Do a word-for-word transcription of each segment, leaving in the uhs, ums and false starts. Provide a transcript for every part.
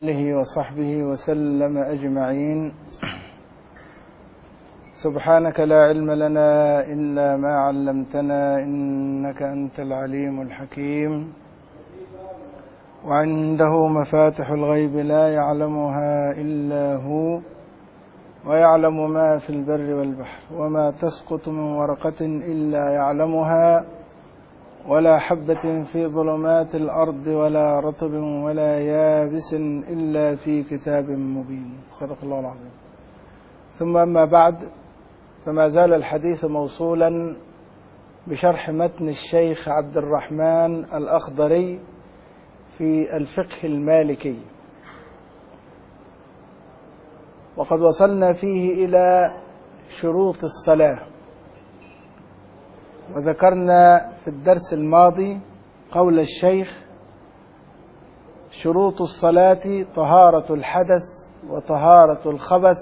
آله وصحبه وسلم أجمعين. سبحانك لا علم لنا إلا ما علمتنا إنك أنت العليم الحكيم. وعنده مفاتح الغيب لا يعلمها إلا هو ويعلم ما في البر والبحر وما تسقط من ورقة إلا يعلمها ولا حبة في ظلمات الأرض ولا رطب ولا يابس إلا في كتاب مبين. صدق الله العظيم. ثم أما بعد، فما زال الحديث موصولا بشرح متن الشيخ عبد الرحمن الأخضري في الفقه المالكي، وقد وصلنا فيه إلى شروط الصلاة، وذكرنا في الدرس الماضي قول الشيخ: شروط الصلاة طهارة الحدث وطهارة الخبث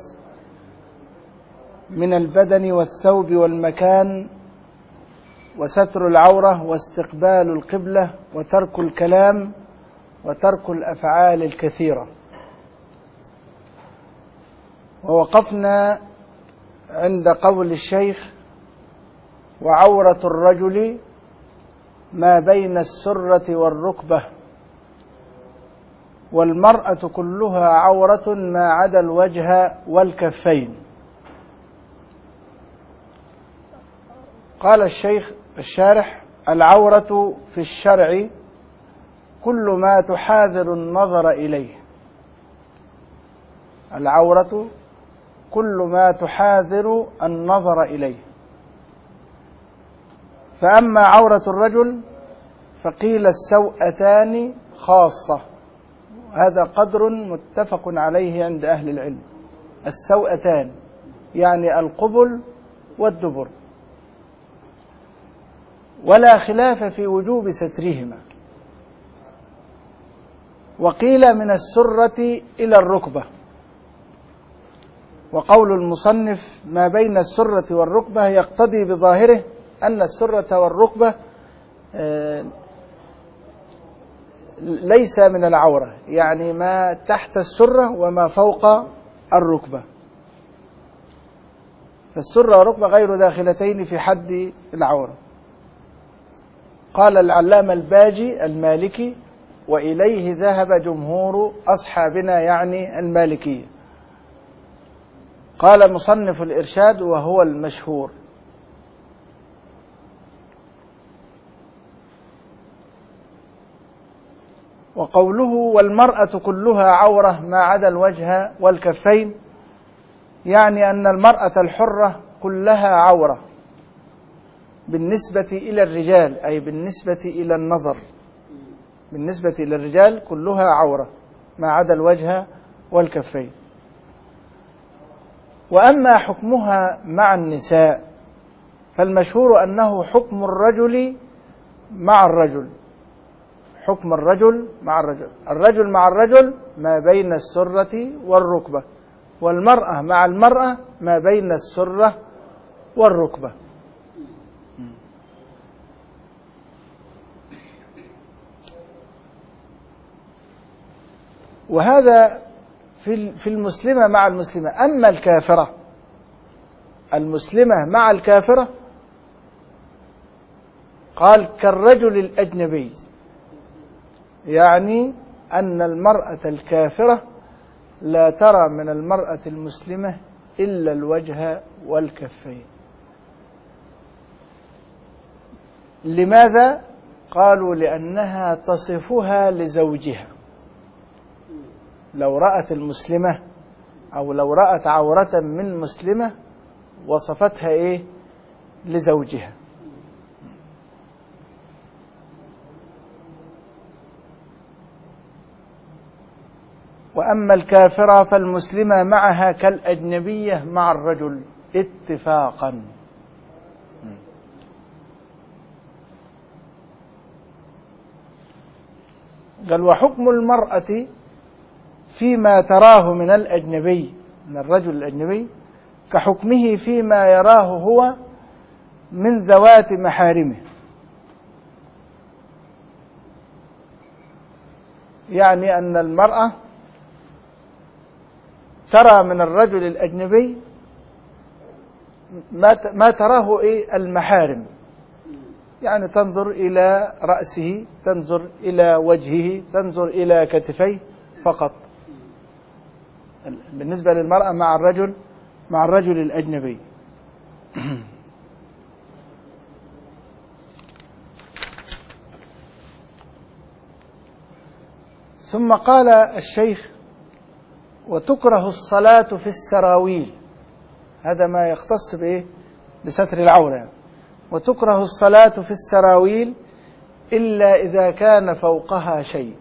من البدن والثوب والمكان وستر العورة واستقبال القبلة وترك الكلام وترك الأفعال الكثيرة. ووقفنا عند قول الشيخ: وعورة الرجل ما بين السرة والركبة والمرأة كلها عورة ما عدا الوجه والكفين. قال الشيخ الشارح: العورة في الشرع كل ما تحاذر النظر إليه. العورة كل ما تحاذر النظر إليه. فأما عورة الرجل فقيل السوأتان خاصة، هذا قدر متفق عليه عند أهل العلم. السوأتان يعني القبل والدبر، ولا خلاف في وجوب سترهما. وقيل من السرة إلى الركبة، وقول المصنف ما بين السرة والركبة يقتضي بظاهره أن السرة والركبة ليس من العورة، يعني ما تحت السرة وما فوق الركبة، فالسرة والركبة غير داخلتين في حد العورة. قال العلامة الباجي المالكي: وإليه ذهب جمهور أصحابنا، يعني المالكية. قال مصنف الإرشاد وهو المشهور: وقوله والمرأة كلها عورة ما عدا الوجه والكفين، يعني أن المرأة الحرة كلها عورة بالنسبة إلى الرجال، أي بالنسبة إلى النظر. بالنسبة إلى الرجال كلها عورة ما عدا الوجه والكفين. وأما حكمها مع النساء فالمشهور أنه حكم الرجل مع الرجل. حكم الرجل مع الرجل، الرجل مع الرجل ما بين السرة والركبة، والمرأة مع المرأة ما بين السرة والركبة. وهذا في المسلمة مع المسلمة. أما الكافرة، المسلمة مع الكافرة، قال كالرجل الأجنبي، يعني أن المرأة الكافرة لا ترى من المرأة المسلمة إلا الوجه والكفين. لماذا؟ قالوا لأنها تصفها لزوجها. لو رأت المسلمة أو لو رأت عورة من مسلمة وصفتها إيه؟ لزوجها. وأما الكافرة فالمسلمة معها كالأجنبية مع الرجل اتفاقا. قال وحكم المرأة فيما تراه من الأجنبي، من الرجل الأجنبي، كحكمه فيما يراه هو من ذوات محارمه. يعني أن المرأة ترى من الرجل الأجنبي ما ما تراه إيه المحارم، يعني تنظر إلى رأسه، تنظر إلى وجهه، تنظر إلى كتفيه فقط بالنسبة للمرأة مع الرجل مع الرجل الأجنبي. ثم قال الشيخ: وتكره الصلاة في السراويل، هذا ما يختص بإيه؟ بستر العورة. وتكره الصلاة في السراويل إلا إذا كان فوقها شيء.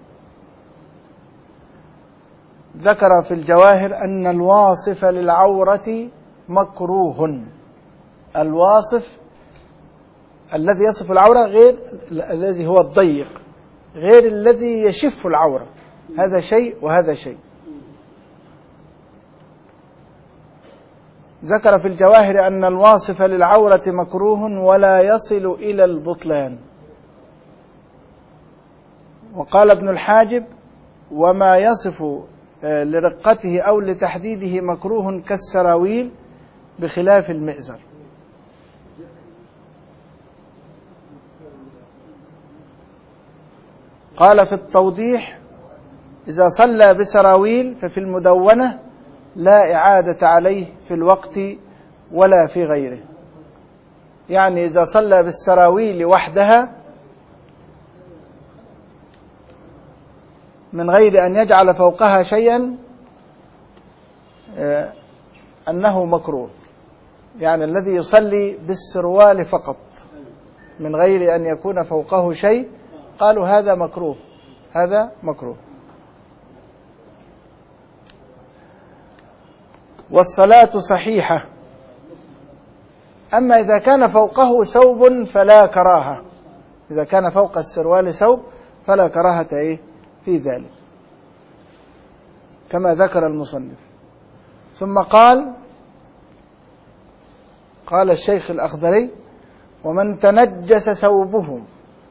ذكر في الجواهر أن الواصف للعورة مكروه. الواصف الذي يصف العورة غير الذي هو الضيق، غير الذي يشف العورة، هذا شيء وهذا شيء. ذكر في الجواهر أن الواصف للعورة مكروه ولا يصل إلى البطلان. وقال ابن الحاجب: وما يصف لرقته أو لتحديده مكروه كالسراويل بخلاف المئزر. قال في التوضيح: إذا صلى بسراويل ففي المدونة لا إعادة عليه في الوقت ولا في غيره. يعني إذا صلى بالسراويل وحدها من غير أن يجعل فوقها شيئا أنه مكروه. يعني الذي يصلي بالسروال فقط من غير أن يكون فوقه شيء قالوا هذا مكروه، هذا مكروه. والصلاة صحيحة. أما إذا كان فوقه ثوب فلا كراهة، إذا كان فوق السروال ثوب فلا كراهة إيه في ذلك كما ذكر المصنف. ثم قال قال الشيخ الأخضري: ومن تنجس ثوبه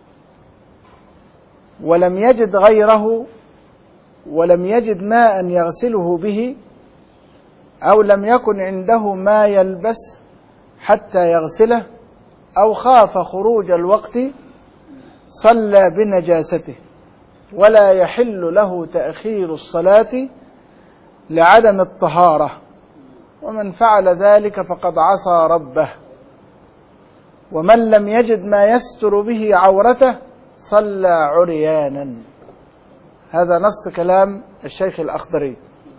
ولم يجد غيره ولم يجد ماء يغسله به أو لم يكن عنده ما يلبس حتى يغسله أو خاف خروج الوقت صلى بنجاسته ولا يحل له تأخير الصلاة لعدم الطهارة، ومن فعل ذلك فقد عصى ربه. ومن لم يجد ما يستر به عورته صلى عريانا. هذا نص كلام الشيخ الأخضري.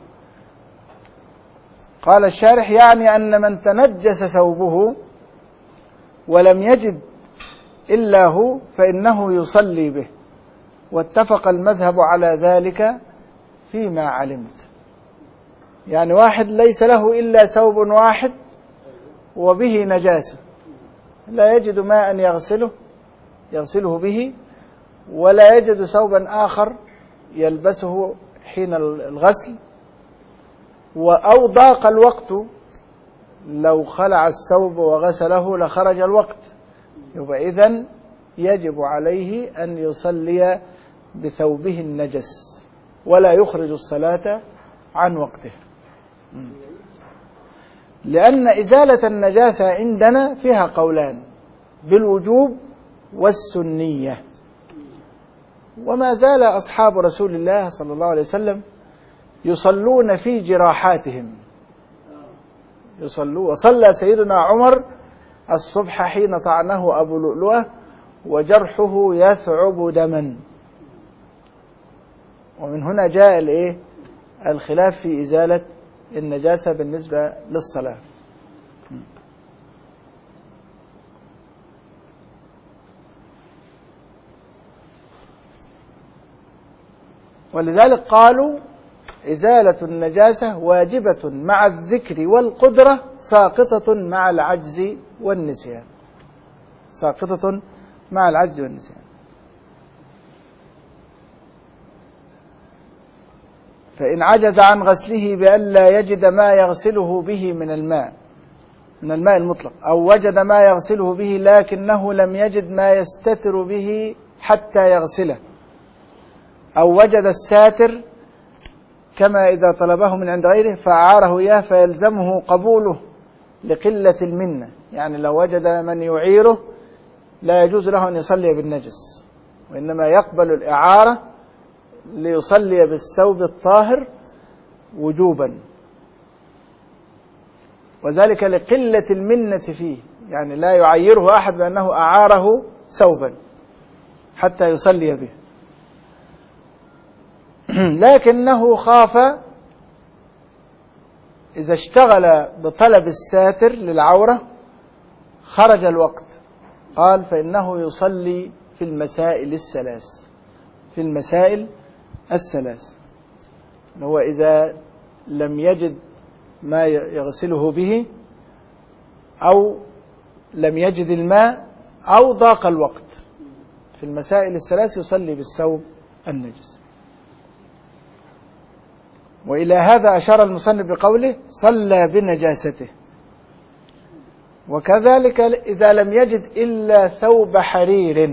قال الشارح: يعني أن من تنجس ثوبه ولم يجد إلا هو فإنه يصلي به، واتفق المذهب على ذلك فيما علمت. يعني واحد ليس له إلا ثوب واحد وبه نجاسة، لا يجد ماء يغسله يغسله به، ولا يجد ثوبا آخر يلبسه حين الغسل، أو ضاق الوقت، لو خلع الثوب وغسله لخرج الوقت، يبقى إذن يجب عليه أن يصلي بثوبه النجس ولا يخرج الصلاة عن وقته. لأن إزالة النجاسة عندنا فيها قولان: بالوجوب والسنية. وما زال أصحاب رسول الله صلى الله عليه وسلم يصلون في جراحاتهم، يصلوا. وصلى سيدنا عمر الصبح حين طعنه أبو لؤلؤة وجرحه يثعب دما. ومن هنا جاء الايه الخلاف في إزالة النجاسة بالنسبة للصلاة. ولذلك قالوا: إزالة النجاسة واجبة مع الذكر والقدرة، ساقطة مع العجز والنسيان. ساقطة مع العجز والنسيان. فإن عجز عن غسله بأن لا يجد ما يغسله به من الماء من الماء المطلق، أو وجد ما يغسله به لكنه لم يجد ما يستتر به حتى يغسله، أو وجد الساتر كما إذا طلبه من عند غيره فأعاره إياه فيلزمه قبوله لقلة المنة. يعني لو وجد من يعيره لا يجوز له أن يصلي بالنجس، وإنما يقبل الإعارة ليصلي بالثوب الطاهر وجوبا، وذلك لقلة المنة فيه. يعني لا يعيره أحد بأنه أعاره ثوبا حتى يصلي به، لكنه خاف إذا اشتغل بطلب الساتر للعورة خرج الوقت، قال فإنه يصلي في المسائل الثلاث في المسائل الثلاث هو إذا لم يجد ما يغسله به، أو لم يجد الماء، أو ضاق الوقت. في المسائل الثلاث يصلي بالثوب النجس. وإلى هذا أشار المصنف بقوله صلى بنجاسته. وكذلك إذا لم يجد إلا ثوب حرير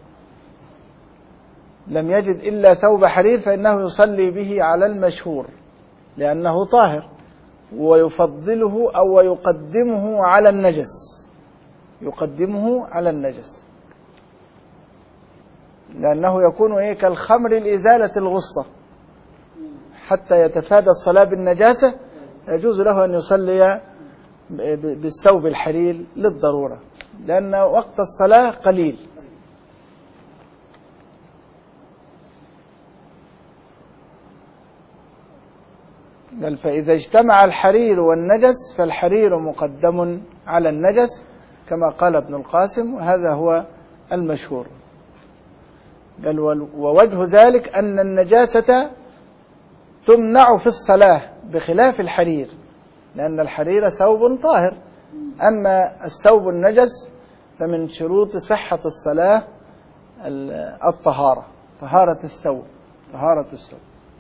لم يجد إلا ثوب حرير فإنه يصلي به على المشهور لأنه طاهر، ويفضله أو يقدمه على النجس يقدمه على النجس لأنه يكون إيه كالخمر لإزالة الغصة، حتى يتفادى الصلاة بالنجاسة يجوز له أن يصلي بالثوب الحرير للضرورة، لأن وقت الصلاة قليل. قال فإذا اجتمع الحرير والنجس فالحرير مقدم على النجس كما قال ابن القاسم، وهذا هو المشهور. قال ووجه ذلك أن النجاسة تمنع في الصلاة بخلاف الحرير، لأن الحرير ثوب طاهر، أما الثوب النجس فمن شروط صحة الصلاة الطهارة طهارة الثوب طهارة الثوب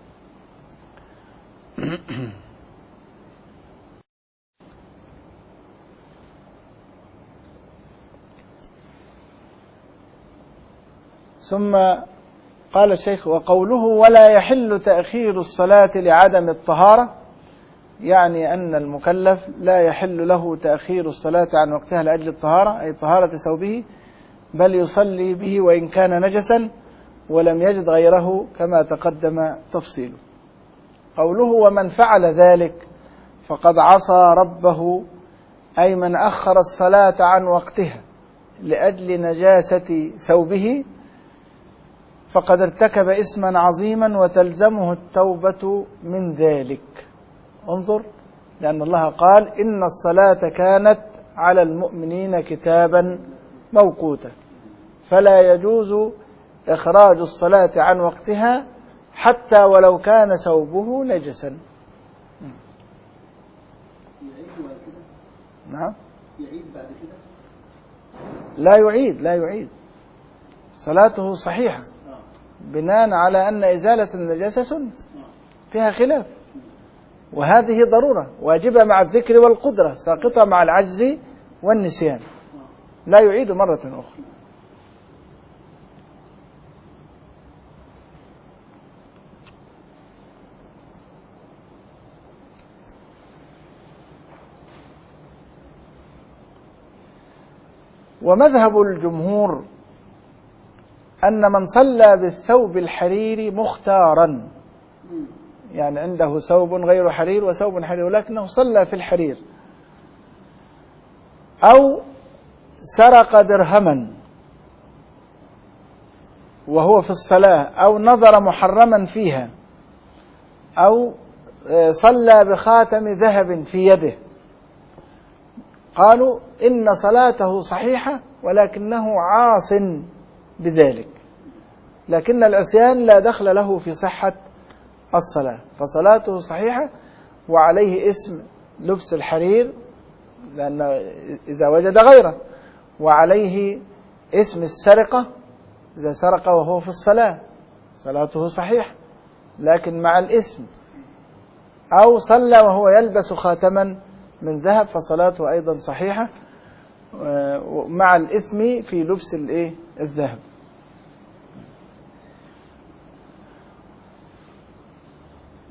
ثم قال الشيخ وقوله ولا يحل تأخير الصلاة لعدم الطهارة، يعني أن المكلف لا يحل له تأخير الصلاة عن وقتها لأجل الطهارة، أي طهارة ثوبه، بل يصلي به وإن كان نجسا ولم يجد غيره كما تقدم تفصيله. قوله ومن فعل ذلك فقد عصى ربه، أي من أخر الصلاة عن وقتها لأجل نجاسة ثوبه فقد ارتكب إثما عظيما وتلزمه التوبة من ذلك. انظر، لأن الله قال إن الصلاة كانت على المؤمنين كتابا موقوتا، فلا يجوز إخراج الصلاة عن وقتها حتى ولو كان ثوبه نجسا. نعم يعيد بعد كده؟ لا يعيد لا يعيد صلاته صحيحة بناء على أن إزالة النجاسة سنة فيها خلاف، وهذه ضرورة واجبة مع الذكر والقدرة، ساقطة مع العجز والنسيان، لا يعيد مرة أخرى. ومذهب الجمهور أن من صلى بالثوب الحريري مختارا، يعني عنده ثوب غير حرير وثوب حرير ولكنه صلى في الحرير، أو سرق درهما وهو في الصلاة، أو نظر محرما فيها، أو صلى بخاتم ذهب في يده، قالوا إن صلاته صحيحة ولكنه عاص بذلك، لكن العصيان لا دخل له في صحة الصلاة، فصلاته صحيحة وعليه اسم لبس الحرير لأنه إذا وجد غيره، وعليه اسم السرقة إذا سرق وهو في الصلاة صلاته صحيحة لكن مع الاسم، أو صلى وهو يلبس خاتما من ذهب فصلاته أيضا صحيحة مع الإثم في لبس الإيه الذهب.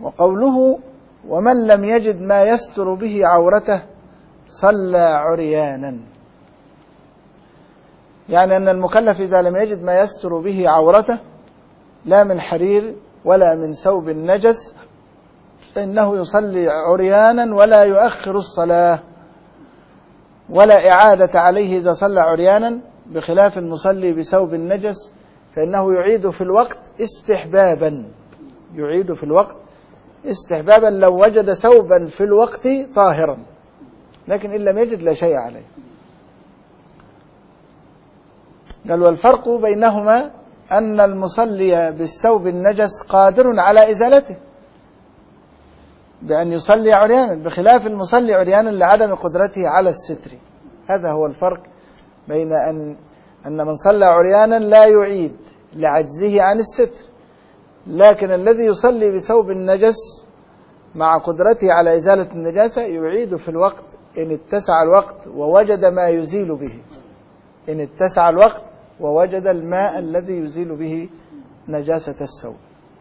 وقوله ومن لم يجد ما يستر به عورته صلى عريانا، يعني أن المكلف إذا لم يجد ما يستر به عورته لا من حرير ولا من ثوب نجس فإنه يصلي عريانا ولا يؤخر الصلاة ولا إعادة عليه إذا صلى عريانا، بخلاف المصلي بثوب نجس فإنه يعيد في الوقت استحبابا، يعيد في الوقت استحبابا لو وجد ثوبا في الوقت طاهرا، لكن إن لم يجد لا شيء عليه. قال والفرق بينهما أن المصلي بالثوب النجس قادر على إزالته بأن يصلي عريانا، بخلاف المصلي عريانا لعدم قدرته على الستر. هذا هو الفرق بين أن أن من صلى عريانا لا يعيد لعجزه عن الستر، لكن الذي يصلي بثوب النجس مع قدرته على إزالة النجاسة يعيد في الوقت إن اتسع الوقت ووجد ما يزيل به، إن اتسع الوقت ووجد الماء الذي يزيل به نجاسة الثوب.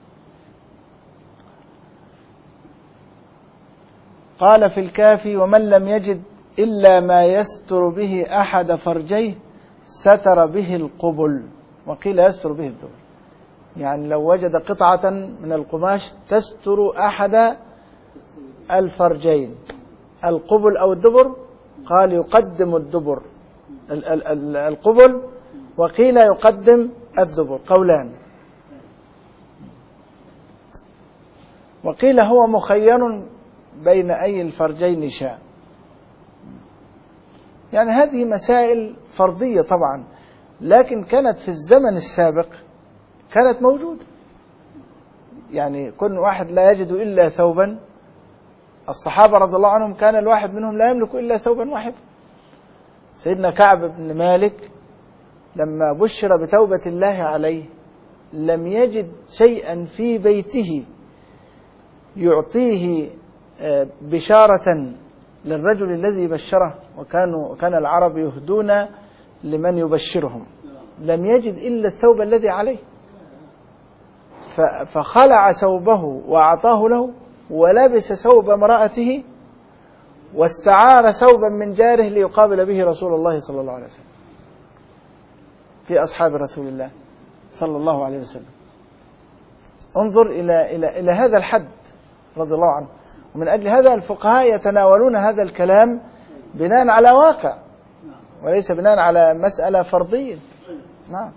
قال في الكافي ومن لم يجد إلا ما يستر به أحد فرجيه ستر به القبل، وقيل يستر به الدبر، يعني لو وجد قطعة من القماش تستر أحد الفرجين القبل أو الدبر، قال يقدم الدبر القبل، وقيل يقدم الدبر، قولان. وقيل هو مخير بين أي الفرجين شاء. يعني هذه مسائل فرضية طبعا، لكن كانت في الزمن السابق كانت موجودة. يعني كل واحد لا يجد إلا ثوبا، الصحابة رضي الله عنهم كان الواحد منهم لا يملك إلا ثوبا واحد. سيدنا كعب بن مالك لما بشر بتوبة الله عليه لم يجد شيئا في بيته يعطيه بشارة للرجل الذي بشره، وكانوا كان العرب يهدون لمن يبشرهم، لم يجد إلا الثوب الذي عليه، فخلع ثوبه وأعطاه له ولبس ثوب امرأته واستعار ثوبا من جاره ليقابل به رسول الله صلى الله عليه وسلم في أصحاب رسول الله صلى الله عليه وسلم. انظر إلى, إلى, إلى هذا الحد رضي الله عنه. ومن أجل هذا الفقهاء يتناولون هذا الكلام بناء على واقع وليس بناء على مسألة فرضية. نعم.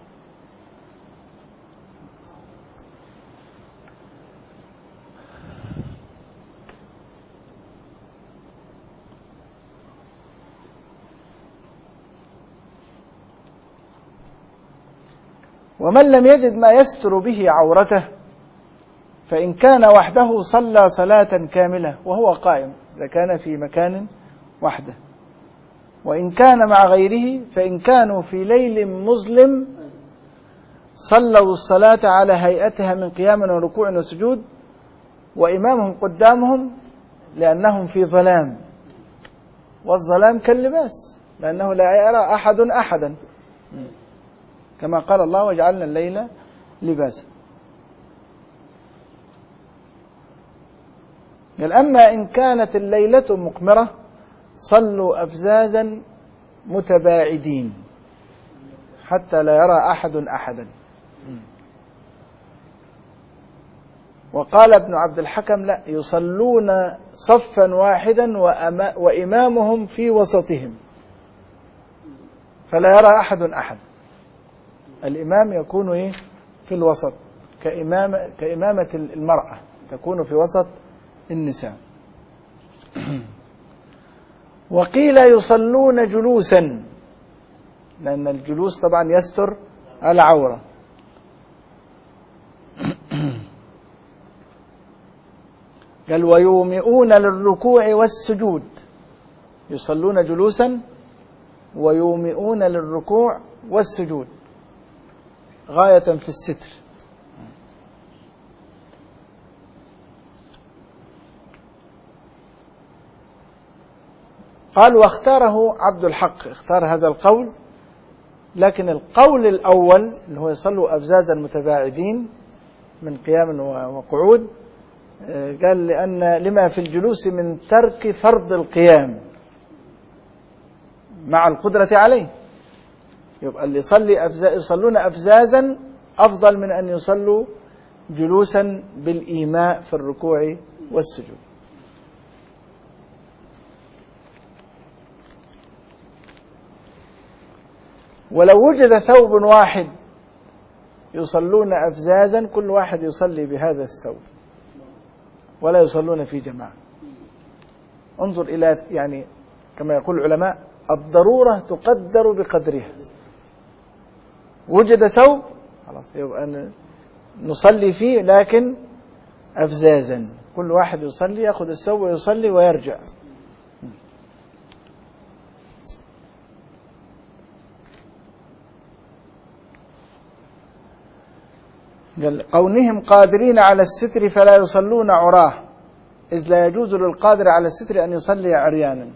ومن لم يجد ما يستر به عورته فإن كان وحده صلى صلاة كاملة وهو قائم، إذا كان في مكان وحده، وإن كان مع غيره فإن كانوا في ليل مظلم صلوا الصلاة على هيئتها من قيام وركوع وسجود وإمامهم قدامهم لأنهم في ظلام، والظلام كاللباس لأنه لا يرى أحد أحدا، كما قال الله وجعلنا الليل لباسا. قال أما إن كانت الليلة مقمرة صلوا أفزازا متباعدين حتى لا يرى أحد أحدا. وقال ابن عبد الحكم لا، يصلون صفا واحدا وإمامهم في وسطهم فلا يرى أحد أحد. الإمام يكون إيه في الوسط كإمامة, كإمامة المرأة تكون في وسط النساء. وقيل يصلون جلوسا لأن الجلوس طبعا يستر العورة. قال ويومئون للركوع والسجود، يصلون جلوسا ويومئون للركوع والسجود غاية في الستر. قال واختاره عبد الحق، اختار هذا القول، لكن القول الأول اللي هو يصلوا أفزازا متباعدين من قيام وقعود قال لأن لما في الجلوس من ترك فرض القيام مع القدرة عليه. يبقى اللي يصلي أفزا يصلون أفزازا أفضل من أن يصلوا جلوسا بالإيماء في الركوع والسجود. ولو وجد ثوب واحد يصلون أفزازا كل واحد يصلي بهذا الثوب ولا يصلون في جماعة. انظر إلى يعني كما يقول العلماء الضرورة تقدر بقدرها. وجد ثوب خلاص يبقى نصلي فيه لكن أفزازا، كل واحد يصلي يأخذ الثوب ويصلي ويرجع. قونهم قادرين على الستر فلا يصلون عراه، إذ لا يجوز للقادر على الستر أن يصلي عريانا.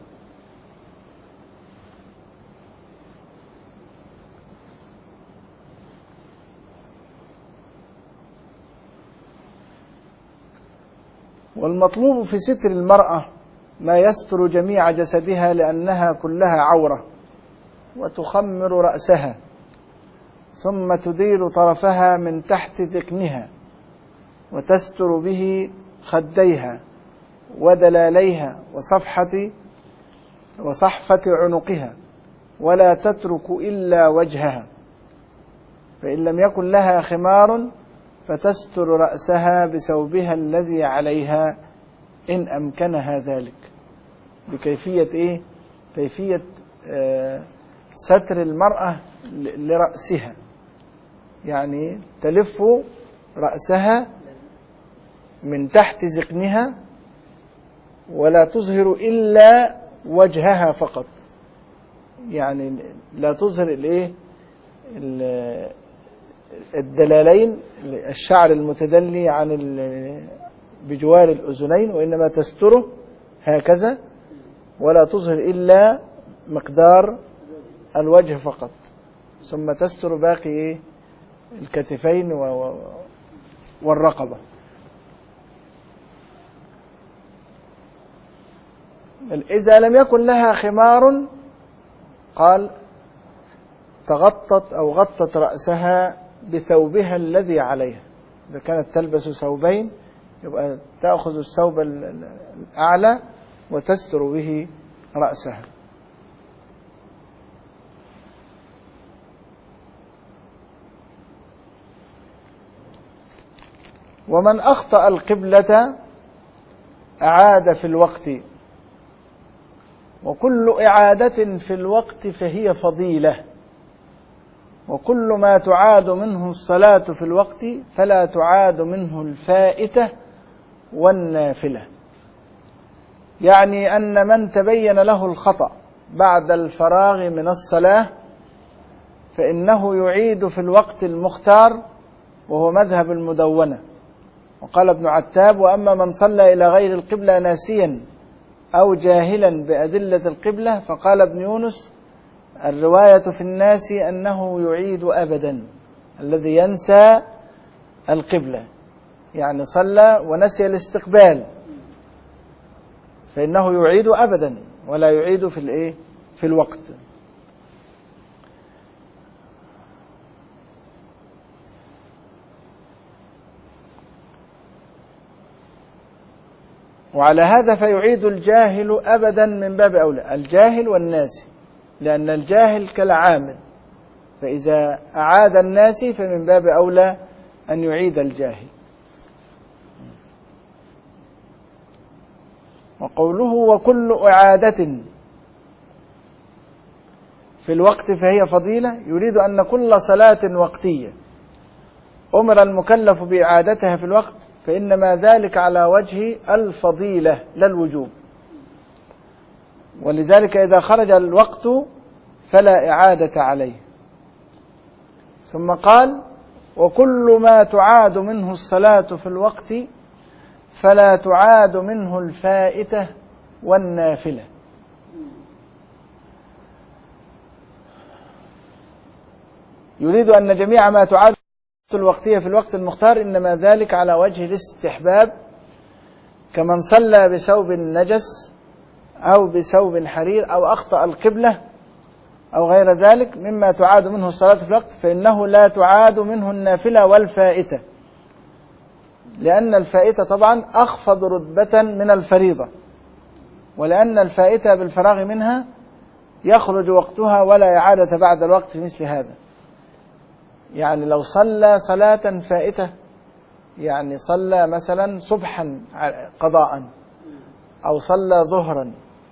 والمطلوب في ستر المرأة ما يستر جميع جسدها لأنها كلها عورة، وتخمر رأسها ثم تدير طرفها من تحت ذقنها وتستر به خديها ودلاليها وصفحة وصحفة عنقها، ولا تترك إلا وجهها، فإن لم يكن لها خمار فتستر رأسها بثوبها الذي عليها إن أمكنها ذلك. بكيفية إيه؟ كيفية آه ستر المرأة لرأسها، يعني تلف رأسها من تحت ذقنها ولا تظهر إلا وجهها فقط، يعني لا تظهر الإيه الدلالين الشعر المتدلي عن بجوار الأذنين، وإنما تستره هكذا ولا تظهر إلا مقدار الوجه فقط، ثم تستر باقي إيه الكتفين والرقبة. إذا لم يكن لها خمار قال تغطت أو غطت رأسها بثوبها الذي عليها. إذا كانت تلبس ثوبين يبقى تأخذ الثوب الأعلى وتستر به رأسها. ومن أخطأ القبلة أعاد في الوقت، وكل إعادة في الوقت فهي فضيلة، وكل ما تعاد منه الصلاة في الوقت فلا تعاد منه الفائتة والنافلة. يعني أن من تبين له الخطأ بعد الفراغ من الصلاة فإنه يعيد في الوقت المختار، وهو مذهب المدونة. وقال ابن عتاب: وأما من صلى إلى غير القبلة ناسيا أو جاهلا بأدلة القبلة فقال ابن يونس: الرواية في الناس أنه يعيد أبدا، الذي ينسى القبلة يعني صلى ونسي الاستقبال فإنه يعيد أبدا ولا يعيد في الإيه في الوقت. وعلى هذا فيعيد الجاهل أبدا من باب أولى، الجاهل والناسي، لأن الجاهل كالعامل، فإذا أعاد الناسي فمن باب أولى أن يعيد الجاهل. وقوله وكل إعادة في الوقت فهي فضيلة يريد أن كل صلاة وقتية أمر المكلف بإعادتها في الوقت فإنما ذلك على وجه الفضيلة لا الوجوب، ولذلك إذا خرج الوقت فلا إعادة عليه. ثم قال: وكل ما تعاد منه الصلاة في الوقت فلا تعاد منه الفائتة والنافلة. يريد أن جميع ما تعاد الوقتية في الوقت المختار إنما ذلك على وجه الاستحباب كمن صلى بثوب نجس أو بثوب حرير أو أخطأ القبلة أو غير ذلك مما تعاد منه الصلاة في الوقت، فإنه لا تعاد منه النافلة والفائتة، لأن الفائتة طبعا أخفض رتبة من الفريضة، ولأن الفائتة بالفراغ منها يخرج وقتها ولا إعادة بعد الوقت في مثل هذا. يعني لو صلى صلاة فائتة، يعني صلى مثلا صبحا قضاء أو صلى ظهرا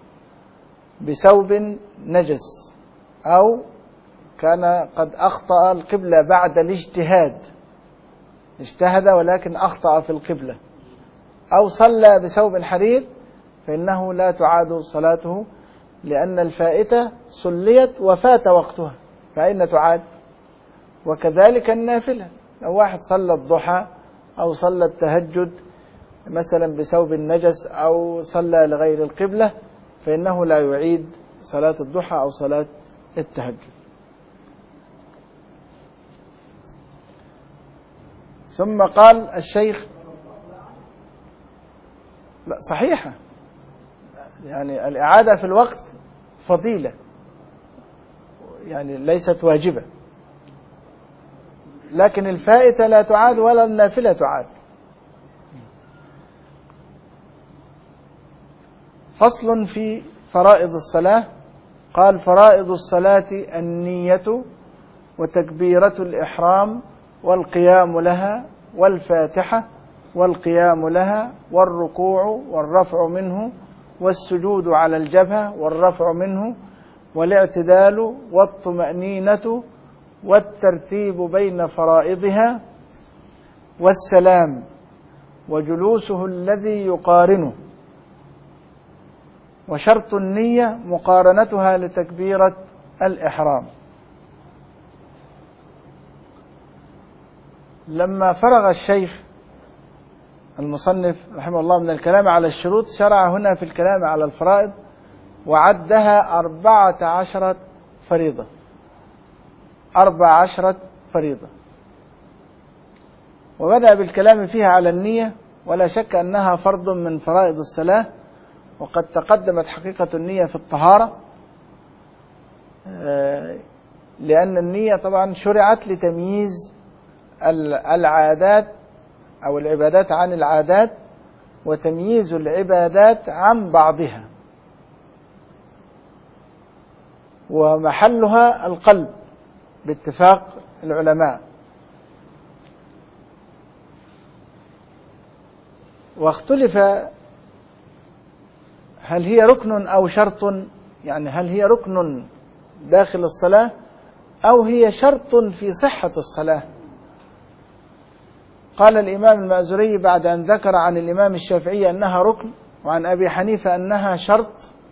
بثوب نجس، أو كان قد أخطأ القبلة بعد الاجتهاد، اجتهد ولكن أخطأ في القبلة، أو صلى بثوب حرير، فإنه لا تعاد صلاته، لأن الفائتة صليت وفات وقتها، فأين تعاد؟ وكذلك النافلة، لو واحد صلى الضحى أو صلى التهجد مثلا بثوب النجس أو صلى لغير القبلة، فإنه لا يعيد صلاة الضحى أو صلاة التهجد. ثم قال الشيخ لا صحيحة، يعني الإعادة في الوقت فضيلة، يعني ليست واجبة، لكن الفائتة لا تعاد ولا النافلة تعاد. فصل في فرائض الصلاة. قال: فرائض الصلاة النية وتكبيرة الإحرام والقيام لها والفاتحة والقيام لها والركوع والرفع منه والسجود على الجبهة والرفع منه والاعتدال والطمأنينة والترتيب بين فرائضها والسلام وجلوسه الذي يقارنه، وشرط النية مقارنتها لتكبيرة الإحرام. لما فرغ الشيخ المصنف رحمه الله من الكلام على الشروط، شرع هنا في الكلام على الفرائض، وعدها أربعة عشرة فريضة، أربع عشرة فريضة، وبدأ بالكلام فيها على النية، ولا شك أنها فرض من فرائض الصلاة، وقد تقدمت حقيقة النية في الطهارة، لأن النية طبعا شرعت لتمييز العادات أو العبادات عن العادات، وتمييز العبادات عن بعضها، ومحلها القلب باتفاق العلماء. واختلف هل هي ركن أو شرط، يعني هل هي ركن داخل الصلاة أو هي شرط في صحة الصلاة. قال الإمام المأزوري بعد أن ذكر عن الإمام الشافعي أنها ركن، وعن أبي حنيفة أنها شرط،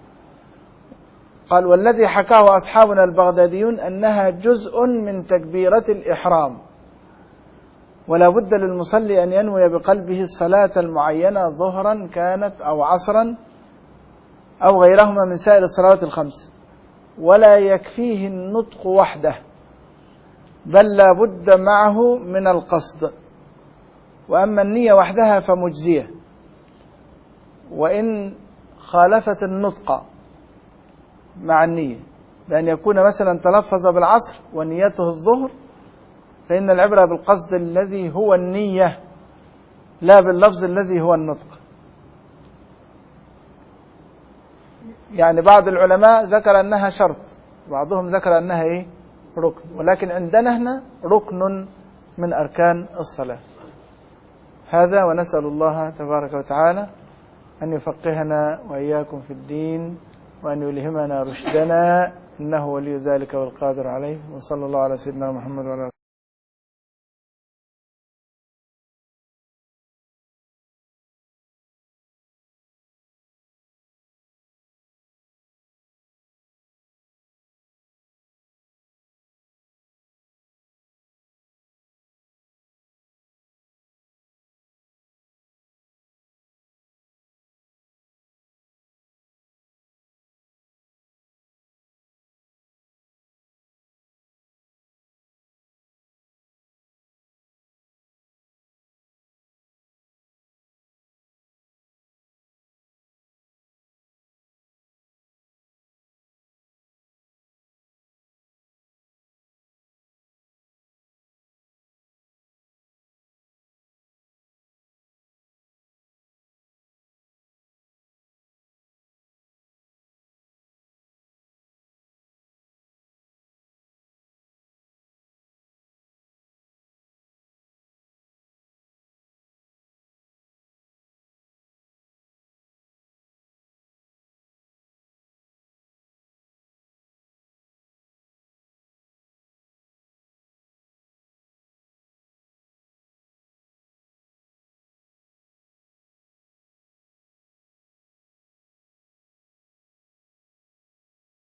قال: والذي حكاه أصحابنا البغداديون أنها جزء من تكبيرة الإحرام، ولا بد للمصلي أن ينوي بقلبه الصلاة المعينة ظهرا كانت أو عصرا أو غيرهما من سائر الصلوات الخمس، ولا يكفيه النطق وحده، بل لا بد معه من القصد. وأما النية وحدها فمجزية، وإن خالفت النطق مع النية بأن يكون مثلا تلفظ بالعصر ونيته الظهر، فإن العبرة بالقصد الذي هو النية لا باللفظ الذي هو النطق. يعني بعض العلماء ذكر أنها شرط، بعضهم ذكر أنها إيه؟ ركن، ولكن عندنا هنا ركن من أركان الصلاة. هذا، ونسأل الله تبارك وتعالى أن يفقهنا وإياكم في الدين، وأن يلهمنا رشدنا، إنه ولي ذلك والقادر عليه. وصلى الله على سيدنا محمد وعلى